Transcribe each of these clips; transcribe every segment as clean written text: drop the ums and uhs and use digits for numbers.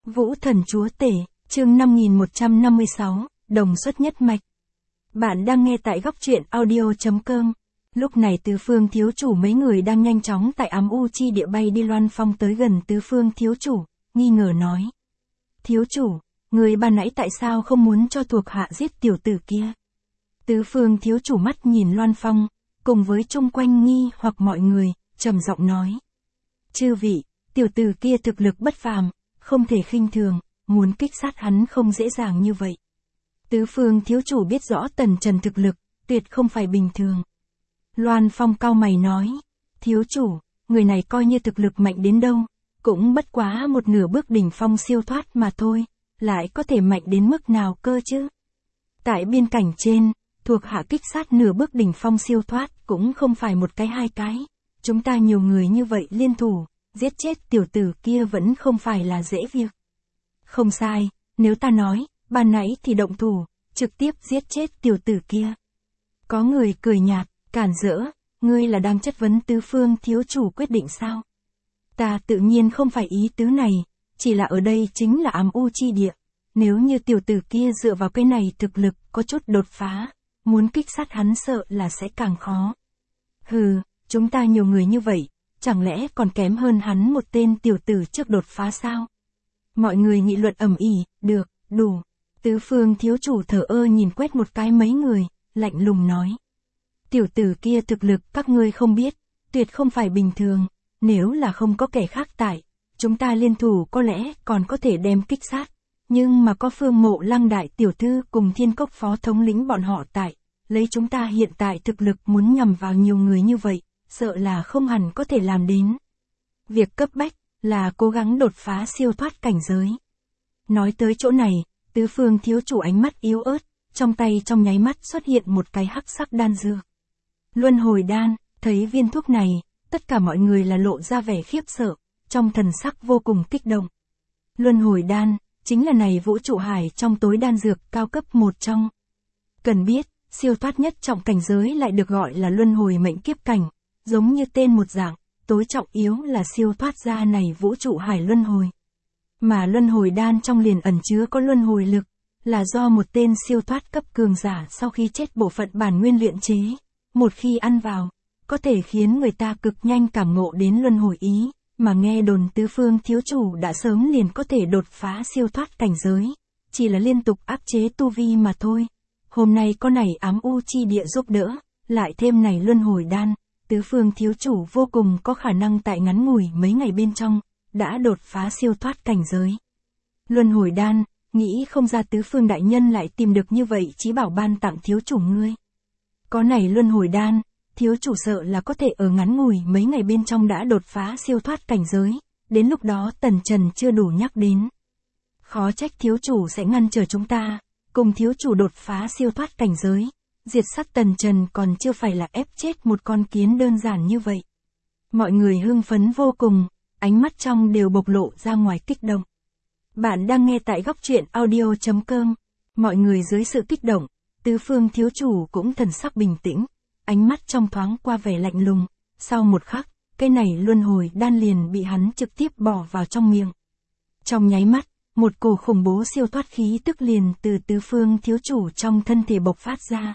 Vũ thần chúa tể, chương 5156, đồng xuất nhất mạch. Bạn đang nghe tại góc truyện audio.com. Lúc này tứ phương thiếu chủ mấy người đang nhanh chóng tại ám u chi địa bay đi. Loan Phong tới gần tứ phương thiếu chủ, nghi ngờ nói. Thiếu chủ, người ban nãy tại sao không muốn cho thuộc hạ giết tiểu tử kia? Tứ phương thiếu chủ mắt nhìn Loan Phong, cùng với chung quanh nghi hoặc mọi người, trầm giọng nói. Chư vị, tiểu tử kia thực lực bất phàm, không thể khinh thường, muốn kích sát hắn không dễ dàng như vậy. Tứ phương thiếu chủ biết rõ Tần Trần thực lực, tuyệt không phải bình thường. Loan Phong cau mày nói, thiếu chủ, người này coi như thực lực mạnh đến đâu, cũng bất quá một nửa bước đỉnh phong siêu thoát mà thôi, lại có thể mạnh đến mức nào cơ chứ? Tại biên cảnh trên, thuộc hạ kích sát nửa bước đỉnh phong siêu thoát cũng không phải một cái hai cái, chúng ta nhiều người như vậy liên thủ, giết chết tiểu tử kia vẫn không phải là dễ việc. Không sai, nếu ta nói, ban nãy thì động thủ, trực tiếp giết chết tiểu tử kia. Có người cười nhạt, cản rỡ, ngươi là đang chất vấn tứ phương thiếu chủ quyết định sao? Ta tự nhiên không phải ý tứ này, chỉ là ở đây chính là ám u chi địa. Nếu như tiểu tử kia dựa vào cái này thực lực có chút đột phá, muốn kích sát hắn sợ là sẽ càng khó. Hừ, chúng ta nhiều người như vậy, chẳng lẽ còn kém hơn hắn một tên tiểu tử trước đột phá sao? Mọi người nghị luận ầm ĩ, được, đủ. Tứ phương thiếu chủ thở ơ nhìn quét một cái mấy người, lạnh lùng nói. Tiểu tử kia thực lực các ngươi không biết, tuyệt không phải bình thường, nếu là không có kẻ khác tại, chúng ta liên thủ có lẽ còn có thể đem kích sát. Nhưng mà có Phương Mộ Lăng đại tiểu thư cùng Thiên Cốc phó thống lĩnh bọn họ tại, lấy chúng ta hiện tại thực lực muốn nhằm vào nhiều người như vậy, sợ là không hẳn có thể làm đến. Việc cấp bách là cố gắng đột phá siêu thoát cảnh giới. Nói tới chỗ này, tứ phương thiếu chủ ánh mắt yếu ớt, trong tay trong nháy mắt xuất hiện một cái hắc sắc đan dược. Luân hồi đan, thấy viên thuốc này, tất cả mọi người là lộ ra vẻ khiếp sợ, trong thần sắc vô cùng kích động. Luân hồi đan, chính là này vũ trụ hải trong tối đan dược cao cấp một trong. Cần biết, siêu thoát nhất trọng cảnh giới lại được gọi là luân hồi mệnh kiếp cảnh, giống như tên một dạng, tối trọng yếu là siêu thoát ra này vũ trụ hải luân hồi. Mà luân hồi đan trong liền ẩn chứa có luân hồi lực, là do một tên siêu thoát cấp cường giả sau khi chết bộ phận bản nguyên luyện chế, một khi ăn vào, có thể khiến người ta cực nhanh cảm ngộ đến luân hồi ý, mà nghe đồn tứ phương thiếu chủ đã sớm liền có thể đột phá siêu thoát cảnh giới, chỉ là liên tục áp chế tu vi mà thôi. Hôm nay có này ám u chi địa giúp đỡ, lại thêm này luân hồi đan, tứ phương thiếu chủ vô cùng có khả năng tại ngắn ngủi mấy ngày bên trong, đã đột phá siêu thoát cảnh giới. Luân hồi đan, nghĩ không ra tứ phương đại nhân lại tìm được như vậy chí bảo ban tặng thiếu chủ ngươi. Có này luân hồi đan, thiếu chủ sợ là có thể ở ngắn ngủi mấy ngày bên trong đã đột phá siêu thoát cảnh giới, đến lúc đó Tần Trần chưa đủ nhắc đến. Khó trách thiếu chủ sẽ ngăn trở chúng ta, cùng thiếu chủ đột phá siêu thoát cảnh giới, diệt sát Tần Trần còn chưa phải là ép chết một con kiến đơn giản như vậy. Mọi người hưng phấn vô cùng, ánh mắt trong đều bộc lộ ra ngoài kích động. Bạn đang nghe tại góc truyện audio.com, mọi người dưới sự kích động, tứ phương thiếu chủ cũng thần sắc bình tĩnh, ánh mắt trong thoáng qua vẻ lạnh lùng, sau một khắc, cái này luân hồi đan liền bị hắn trực tiếp bỏ vào trong miệng. Trong nháy mắt, một cổ khủng bố siêu thoát khí tức liền từ tứ phương thiếu chủ trong thân thể bộc phát ra.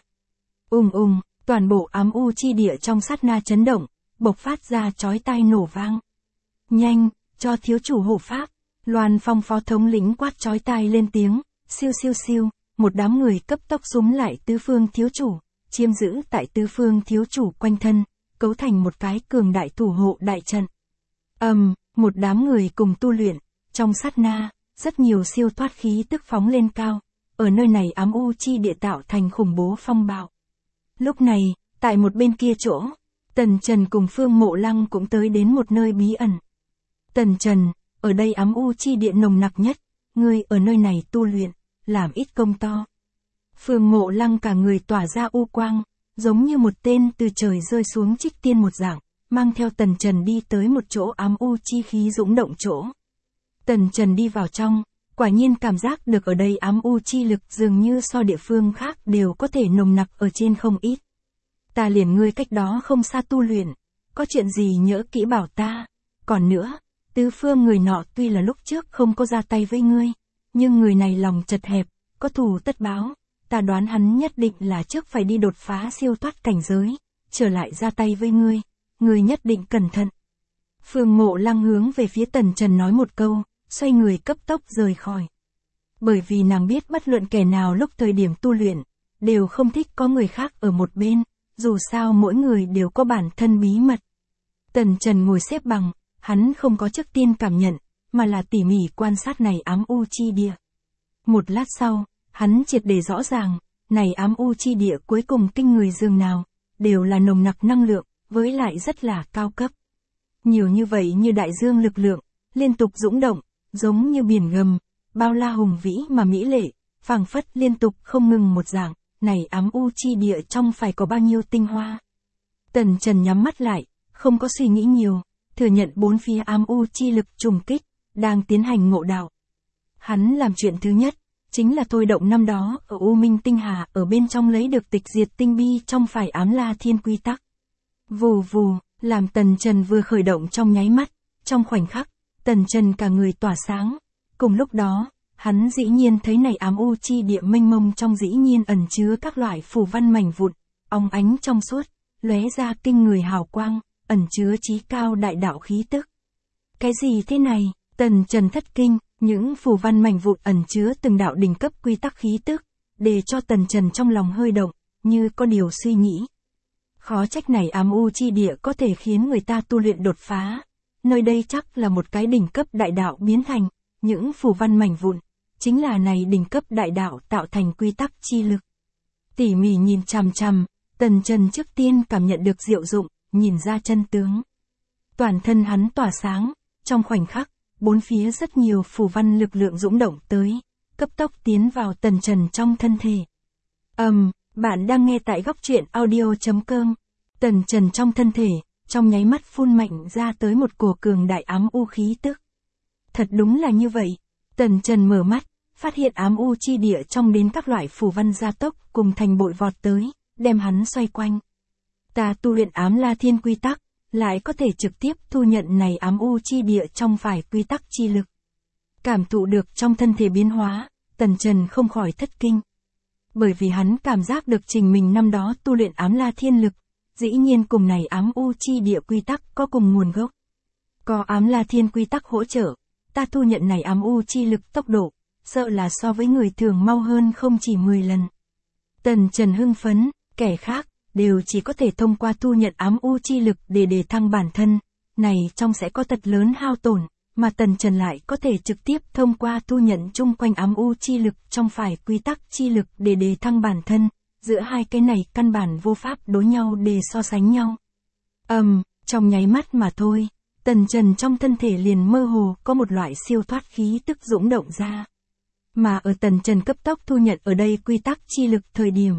Toàn bộ ám u chi địa trong sát na chấn động, bộc phát ra chói tai nổ vang. Nhanh, cho thiếu chủ hộ pháp, Loan Phong phó thống lĩnh quát chói tai lên tiếng, siêu siêu siêu, một đám người cấp tốc xúm lại tứ phương thiếu chủ, chiếm giữ tại tứ phương thiếu chủ quanh thân, cấu thành một cái cường đại thủ hộ đại trận. Một đám người cùng tu luyện, trong sát na, rất nhiều siêu thoát khí tức phóng lên cao, ở nơi này ám u chi địa tạo thành khủng bố phong bạo. Lúc này, tại một bên kia chỗ, Tần Trần cùng Phương Mộ Lăng cũng tới đến một nơi bí ẩn. Tần Trần, ở đây ám u chi địa nồng nặc nhất, ngươi ở nơi này tu luyện, làm ít công to. Phương Mộ Lăng cả người tỏa ra u quang, giống như một tên từ trời rơi xuống trích tiên một dạng, mang theo Tần Trần đi tới một chỗ ám u chi khí dũng động chỗ. Tần Trần đi vào trong, quả nhiên cảm giác được ở đây ám u chi lực dường như so địa phương khác đều có thể nồng nặc ở trên không ít. Ta liền ngươi cách đó không xa tu luyện, có chuyện gì nhớ kỹ bảo ta, còn nữa, Tứ phương người nọ tuy là lúc trước không có ra tay với ngươi, nhưng người này lòng chật hẹp, có thù tất báo, ta đoán hắn nhất định là trước phải đi đột phá siêu thoát cảnh giới, trở lại ra tay với ngươi nhất định cẩn thận. Phương Mộ Lăng hướng về phía Tần Trần nói một câu, xoay người cấp tốc rời khỏi. Bởi vì nàng biết bất luận kẻ nào lúc thời điểm tu luyện, đều không thích có người khác ở một bên, dù sao mỗi người đều có bản thân bí mật. Tần Trần ngồi xếp bằng, hắn không có trước tiên cảm nhận, mà là tỉ mỉ quan sát này ám u chi địa. Một lát sau, hắn triệt để rõ ràng, này ám u chi địa cuối cùng kinh người dường nào, đều là nồng nặc năng lượng, với lại rất là cao cấp. Nhiều như vậy như đại dương lực lượng, liên tục dũng động, giống như biển gầm, bao la hùng vĩ mà mỹ lệ, phảng phất liên tục không ngừng một dạng, này ám u chi địa trong phải có bao nhiêu tinh hoa. Tần Trần nhắm mắt lại, không có suy nghĩ nhiều, thừa nhận bốn phía ám u chi lực trùng kích, đang tiến hành ngộ đạo. Hắn làm chuyện thứ nhất, chính là thôi động năm đó ở U Minh Tinh Hà ở bên trong lấy được tịch diệt tinh bi trong phải ám la thiên quy tắc. Vù vù, làm Tần Trần vừa khởi động trong nháy mắt, trong khoảnh khắc, Tần Trần cả người tỏa sáng. Cùng lúc đó, hắn dĩ nhiên thấy này ám u chi địa mênh mông trong dĩ nhiên ẩn chứa các loại phù văn mảnh vụn, óng ánh trong suốt, lóe ra kinh người hào quang, ẩn chứa chí cao đại đạo khí tức. Cái gì thế này? Tần Trần thất kinh, những phù văn mảnh vụn ẩn chứa từng đạo đỉnh cấp quy tắc khí tức, để cho Tần Trần trong lòng hơi động, như có điều suy nghĩ. Khó trách này ám u chi địa có thể khiến người ta tu luyện đột phá. Nơi đây chắc là một cái đỉnh cấp đại đạo biến thành, những phù văn mảnh vụn, chính là này đỉnh cấp đại đạo tạo thành quy tắc chi lực. Tỉ mỉ nhìn chằm chằm, Tần Trần trước tiên cảm nhận được diệu dụng, nhìn ra chân tướng. Toàn thân hắn tỏa sáng, trong khoảnh khắc, bốn phía rất nhiều phù văn lực lượng dũng động tới, cấp tốc tiến vào Tần Trần trong thân thể. Bạn đang nghe tại góc truyện audio.com. Tần Trần trong thân thể, trong nháy mắt phun mạnh ra tới một cổ cường đại ám u khí tức. Thật đúng là như vậy. Tần Trần mở mắt, phát hiện ám u chi địa trong đến các loại phù văn gia tốc cùng thành bội vọt tới, đem hắn xoay quanh. Ta tu luyện ám la thiên quy tắc, lại có thể trực tiếp thu nhận này ám u chi địa trong phải quy tắc chi lực. Cảm thụ được trong thân thể biến hóa, Tần Trần không khỏi thất kinh. Bởi vì hắn cảm giác được trình mình năm đó tu luyện ám la thiên lực, dĩ nhiên cùng này ám u chi địa quy tắc có cùng nguồn gốc. Có ám la thiên quy tắc hỗ trợ, ta thu nhận này ám u chi lực tốc độ, sợ là so với người thường mau hơn không chỉ 10 lần. Tần Trần hưng phấn, kẻ khác, đều chỉ có thể thông qua thu nhận ám u chi lực để đề thăng bản thân, này trong sẽ có thật lớn hao tổn, mà Tần Trần lại có thể trực tiếp thông qua thu nhận chung quanh ám u chi lực trong phải quy tắc chi lực để đề thăng bản thân, giữa hai cái này căn bản vô pháp đối nhau để so sánh nhau. Trong nháy mắt mà thôi, Tần Trần trong thân thể liền mơ hồ có một loại siêu thoát khí tức dũng động ra. Mà ở Tần Trần cấp tốc thu nhận ở đây quy tắc chi lực thời điểm.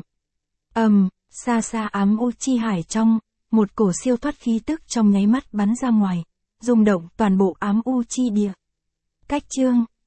Xa xa ám u chi hải trong, một cổ siêu thoát khí tức trong nháy mắt bắn ra ngoài, rung động toàn bộ ám u chi địa. Cách chương